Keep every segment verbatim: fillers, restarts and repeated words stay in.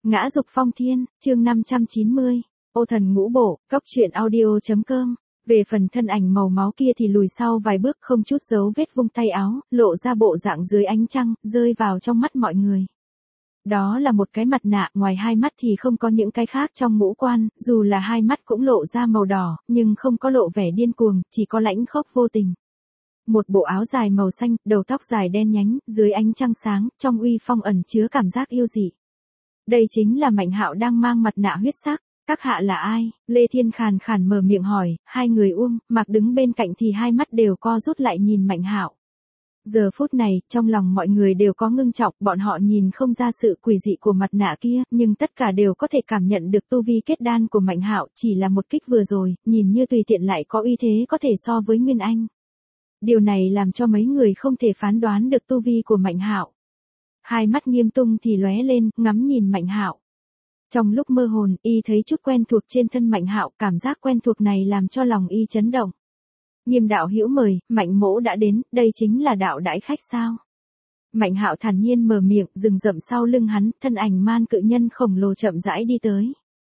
Ngã dục phong thiên, chương năm trăm chín mươi. Ô thần ngũ bổ, cóc truyện audio.com. Về phần thân ảnh màu máu kia thì lùi sau vài bước không chút dấu vết vung tay áo, lộ ra bộ dạng dưới ánh trăng, rơi vào trong mắt mọi người. Đó là một cái mặt nạ, ngoài hai mắt thì không có những cái khác trong ngũ quan, dù là hai mắt cũng lộ ra màu đỏ, nhưng không có lộ vẻ điên cuồng, chỉ có lãnh khốc vô tình. Một bộ áo dài màu xanh, đầu tóc dài đen nhánh, dưới ánh trăng sáng, trong uy phong ẩn chứa cảm giác yêu dị. Đây chính là Mạnh Hạo đang mang mặt nạ huyết sắc. Các hạ là ai? Lê Thiên khàn khàn mở miệng hỏi. Hai người Uông, Mạc đứng bên cạnh thì hai mắt đều co rút lại nhìn Mạnh Hạo. Giờ phút này, trong lòng mọi người đều có ngưng trọng, bọn họ nhìn không ra sự quỷ dị của mặt nạ kia, nhưng tất cả đều có thể cảm nhận được tu vi kết đan của Mạnh Hạo, chỉ là một kích vừa rồi, nhìn như tùy tiện lại có uy thế có thể so với Nguyên Anh. Điều này làm cho mấy người không thể phán đoán được tu vi của Mạnh Hạo. Hai mắt Nghiêm Tung thì lóe lên, ngắm nhìn Mạnh Hạo. Trong lúc mơ hồn, y thấy chút quen thuộc trên thân Mạnh Hạo, cảm giác quen thuộc này làm cho lòng y chấn động. Nghiêm đạo hữu mời, Mạnh mỗ đã đến, đây chính là đạo đãi khách sao? Mạnh Hạo thản nhiên mở miệng, rừng rậm sau lưng hắn, thân ảnh man cự nhân khổng lồ chậm rãi đi tới.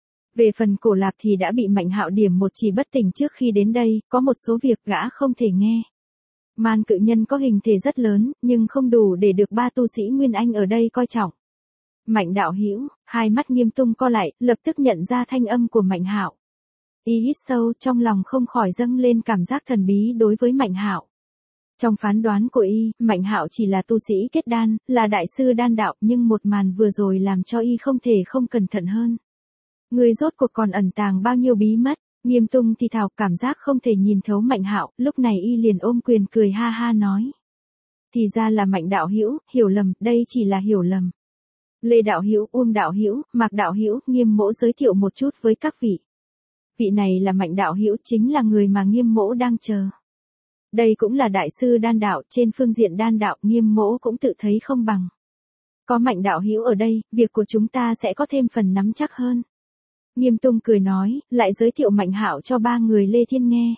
Về phần Cổ Lạp thì đã bị Mạnh Hạo điểm một chỉ bất tỉnh trước khi đến đây, có một số việc gã không thể nghe. Man cự nhân có hình thể rất lớn, nhưng không đủ để được ba tu sĩ Nguyên Anh ở đây coi trọng. Mạnh đạo hữu, hai mắt Nghiêm Tung co lại, lập tức nhận ra thanh âm của Mạnh Hạo. Y hít sâu, trong lòng không khỏi dâng lên cảm giác thần bí đối với Mạnh Hạo. Trong phán đoán của y, Mạnh Hạo chỉ là tu sĩ kết đan, là đại sư đan đạo, nhưng một màn vừa rồi làm cho y không thể không cẩn thận hơn. Người rốt cuộc còn ẩn tàng bao nhiêu bí mật? Nghiêm Tung thì thào, cảm giác không thể nhìn thấu Mạnh Hạo, lúc này y liền ôm quyền cười ha ha nói. Thì ra là Mạnh đạo hữu, hiểu lầm, đây chỉ là hiểu lầm. Lê đạo hữu, Uông đạo hữu, Mạc đạo hữu, Nghiêm mỗ giới thiệu một chút với các vị. Vị này là Mạnh đạo hữu, chính là người mà Nghiêm mỗ đang chờ. Đây cũng là đại sư đan đạo, trên phương diện đan đạo, Nghiêm mỗ cũng tự thấy không bằng. Có Mạnh đạo hữu ở đây, việc của chúng ta sẽ có thêm phần nắm chắc hơn. Nghiêm Tung cười nói, lại giới thiệu Mạnh Hạo cho ba người Lê Thiên nghe.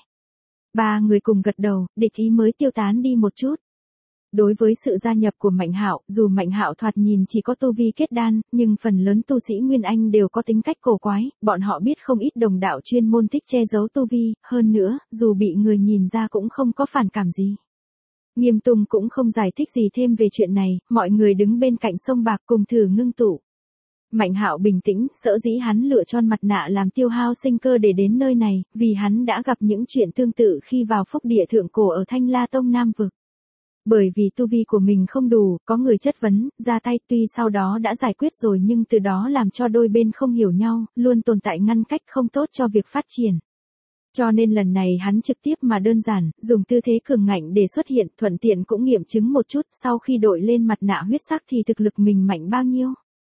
Ba người cùng gật đầu, địch ý mới tiêu tán đi một chút. Đối với sự gia nhập của Mạnh Hạo, dù Mạnh Hạo thoạt nhìn chỉ có tu vi kết đan, nhưng phần lớn tu sĩ Nguyên Anh đều có tính cách cổ quái, bọn họ biết không ít đồng đạo chuyên môn thích che giấu tu vi, hơn nữa, dù bị người nhìn ra cũng không có phản cảm gì. Nghiêm Tung cũng không giải thích gì thêm về chuyện này, mọi người đứng bên cạnh sông bạc cùng thử ngưng tụ. Mạnh Hạo bình tĩnh, sở dĩ hắn lựa chọn mặt nạ làm tiêu hao sinh cơ để đến nơi này, vì hắn đã gặp những chuyện tương tự khi vào phúc địa thượng cổ ở Thanh La Tông Nam Vực. Bởi vì tu vi của mình không đủ, có người chất vấn, ra tay, tuy sau đó đã giải quyết rồi nhưng từ đó làm cho đôi bên không hiểu nhau, luôn tồn tại ngăn cách không tốt cho việc phát triển. Cho nên lần này hắn trực tiếp mà đơn giản, dùng tư thế cường ngạnh để xuất hiện, thuận tiện cũng nghiệm chứng một chút, sau khi đội lên mặt nạ huyết sắc thì thực lực mình mạnh bao nhiêu.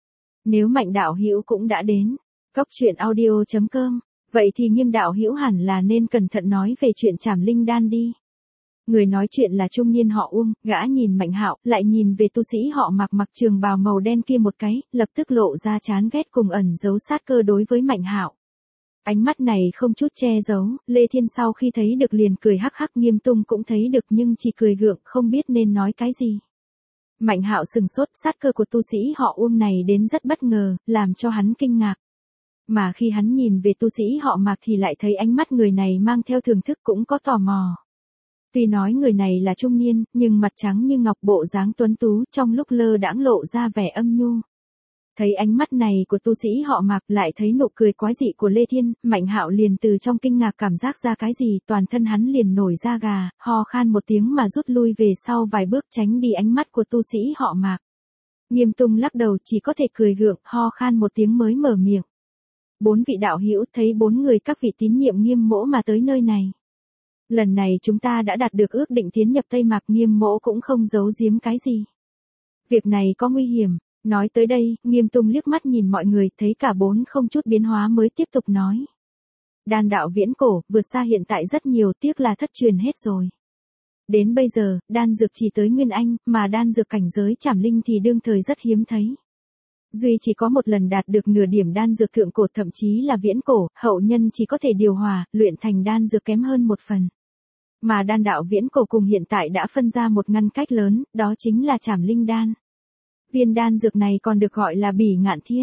Nếu Mạnh đạo hữu cũng đã đến, cóc truyện audio.com, vậy thì Nghiêm đạo hữu hẳn là nên cẩn thận nói về chuyện Trảm Linh Đan đi. Người nói chuyện là trung niên họ Uông, gã nhìn Mạnh Hạo, lại nhìn về tu sĩ họ Mạc mặc trường bào màu đen kia một cái, lập tức lộ ra chán ghét cùng ẩn giấu sát cơ đối với Mạnh Hạo. Ánh mắt này không chút che giấu, Lê Thiên sau khi thấy được liền cười hắc hắc, Nghiêm Tung cũng thấy được nhưng chỉ cười gượng, không biết nên nói cái gì. Mạnh Hạo sừng sốt, sát cơ của tu sĩ họ Uông này đến rất bất ngờ, làm cho hắn kinh ngạc. Mà khi hắn nhìn về tu sĩ họ Mạc thì lại thấy ánh mắt người này mang theo thưởng thức cũng có tò mò. Tuy nói người này là trung niên, nhưng mặt trắng như ngọc, bộ dáng tuấn tú, trong lúc lơ đãng lộ ra vẻ âm nhu. Thấy ánh mắt này của tu sĩ họ Mạc, lại thấy nụ cười quái dị của Lê Thiên, Mạnh Hạo liền từ trong kinh ngạc cảm giác ra cái gì, toàn thân hắn liền nổi da gà, ho khan một tiếng mà rút lui về sau vài bước tránh đi ánh mắt của tu sĩ họ Mạc. Nghiêm Tung lắc đầu, chỉ có thể cười gượng, ho khan một tiếng mới mở miệng. Bốn vị đạo hữu, thấy bốn người các vị tín nhiệm Nghiêm mỗ mà tới nơi này. Lần này chúng ta đã đạt được ước định tiến nhập Tây Mạc, Nghiêm mỗ cũng không giấu giếm cái gì. Việc này có nguy hiểm. Nói tới đây, Nghiêm Tung liếc mắt nhìn mọi người, thấy cả bốn không chút biến hóa mới tiếp tục nói. Đan đạo viễn cổ, vượt xa hiện tại rất nhiều, tiếc là thất truyền hết rồi. Đến bây giờ, đan dược chỉ tới Nguyên Anh, mà đan dược cảnh giới Trảm Linh thì đương thời rất hiếm thấy. Duy chỉ có một lần đạt được nửa điểm đan dược thượng cổ, thậm chí là viễn cổ, hậu nhân chỉ có thể điều hòa, luyện thành đan dược kém hơn một phần. Mà đan đạo viễn cổ cùng hiện tại đã phân ra một ngăn cách lớn, đó chính là Trảm Linh đan. Viên đan dược này còn được gọi là Bỉ Ngạn Thiên.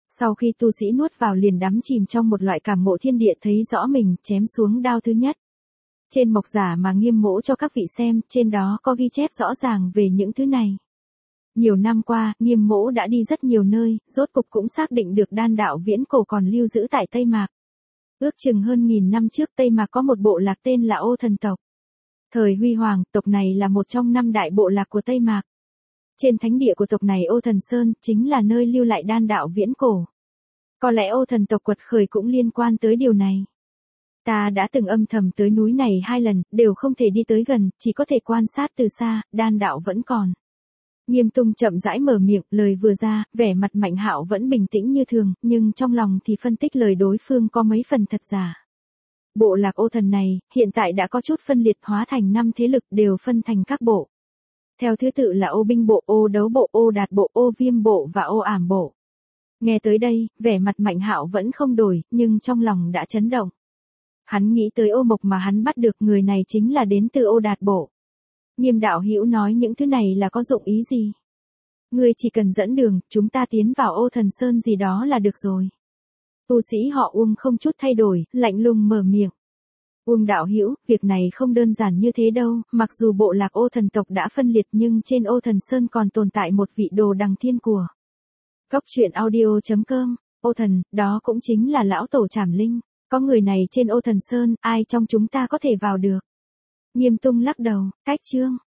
Sau khi tu sĩ nuốt vào liền đắm chìm trong một loại cảm ngộ thiên địa, thấy rõ mình chém xuống đao thứ nhất. Trên mộc giả mà Nghiêm mỗ cho các vị xem, trên đó có ghi chép rõ ràng về những thứ này. Nhiều năm qua, Nghiêm mỗ đã đi rất nhiều nơi, rốt cục cũng xác định được đan đạo viễn cổ còn lưu giữ tại Tây Mạc. Ước chừng hơn nghìn năm trước Tây Mạc có một bộ lạc tên là Ô Thần tộc. Thời huy hoàng, tộc này là một trong năm đại bộ lạc của Tây Mạc. Trên thánh địa của tộc này Ô Thần Sơn, chính là nơi lưu lại đan đạo viễn cổ. Có lẽ Ô Thần tộc quật khởi cũng liên quan tới điều này. Ta đã từng âm thầm tới núi này hai lần, đều không thể đi tới gần, chỉ có thể quan sát từ xa, đan đạo vẫn còn. Nghiêm Tung chậm rãi mở miệng, lời vừa ra, vẻ mặt Mạnh Hạo vẫn bình tĩnh như thường, nhưng trong lòng thì phân tích lời đối phương có mấy phần thật giả. Bộ lạc Ô Thần này, hiện tại đã có chút phân liệt, hóa thành năm thế lực, đều phân thành các bộ. Theo thứ tự là Ô Binh bộ, Ô Đấu bộ, Ô Đạt bộ, Ô Viêm bộ và Ô Ảm bộ. Nghe tới đây, vẻ mặt Mạnh Hạo vẫn không đổi, nhưng trong lòng đã chấn động. Hắn nghĩ tới Ô Mộc mà hắn bắt được, người này chính là đến từ Ô Đạt bộ. Nghiêm đạo hữu nói những thứ này là có dụng ý gì? Ngươi chỉ cần dẫn đường, chúng ta tiến vào Ô Thần Sơn gì đó là được rồi. Tu sĩ họ Uông không chút thay đổi, lạnh lùng mở miệng. Uông đạo hữu, việc này không đơn giản như thế đâu, mặc dù bộ lạc Ô Thần tộc đã phân liệt nhưng trên Ô Thần Sơn còn tồn tại một vị đồ đằng thiên của. Cốc truyện audio chấm com, Ô Thần, đó cũng chính là lão tổ Trảm Linh. Có người này trên Ô Thần Sơn, ai trong chúng ta có thể vào được? Nghiêm Tung lắc đầu, cách chương.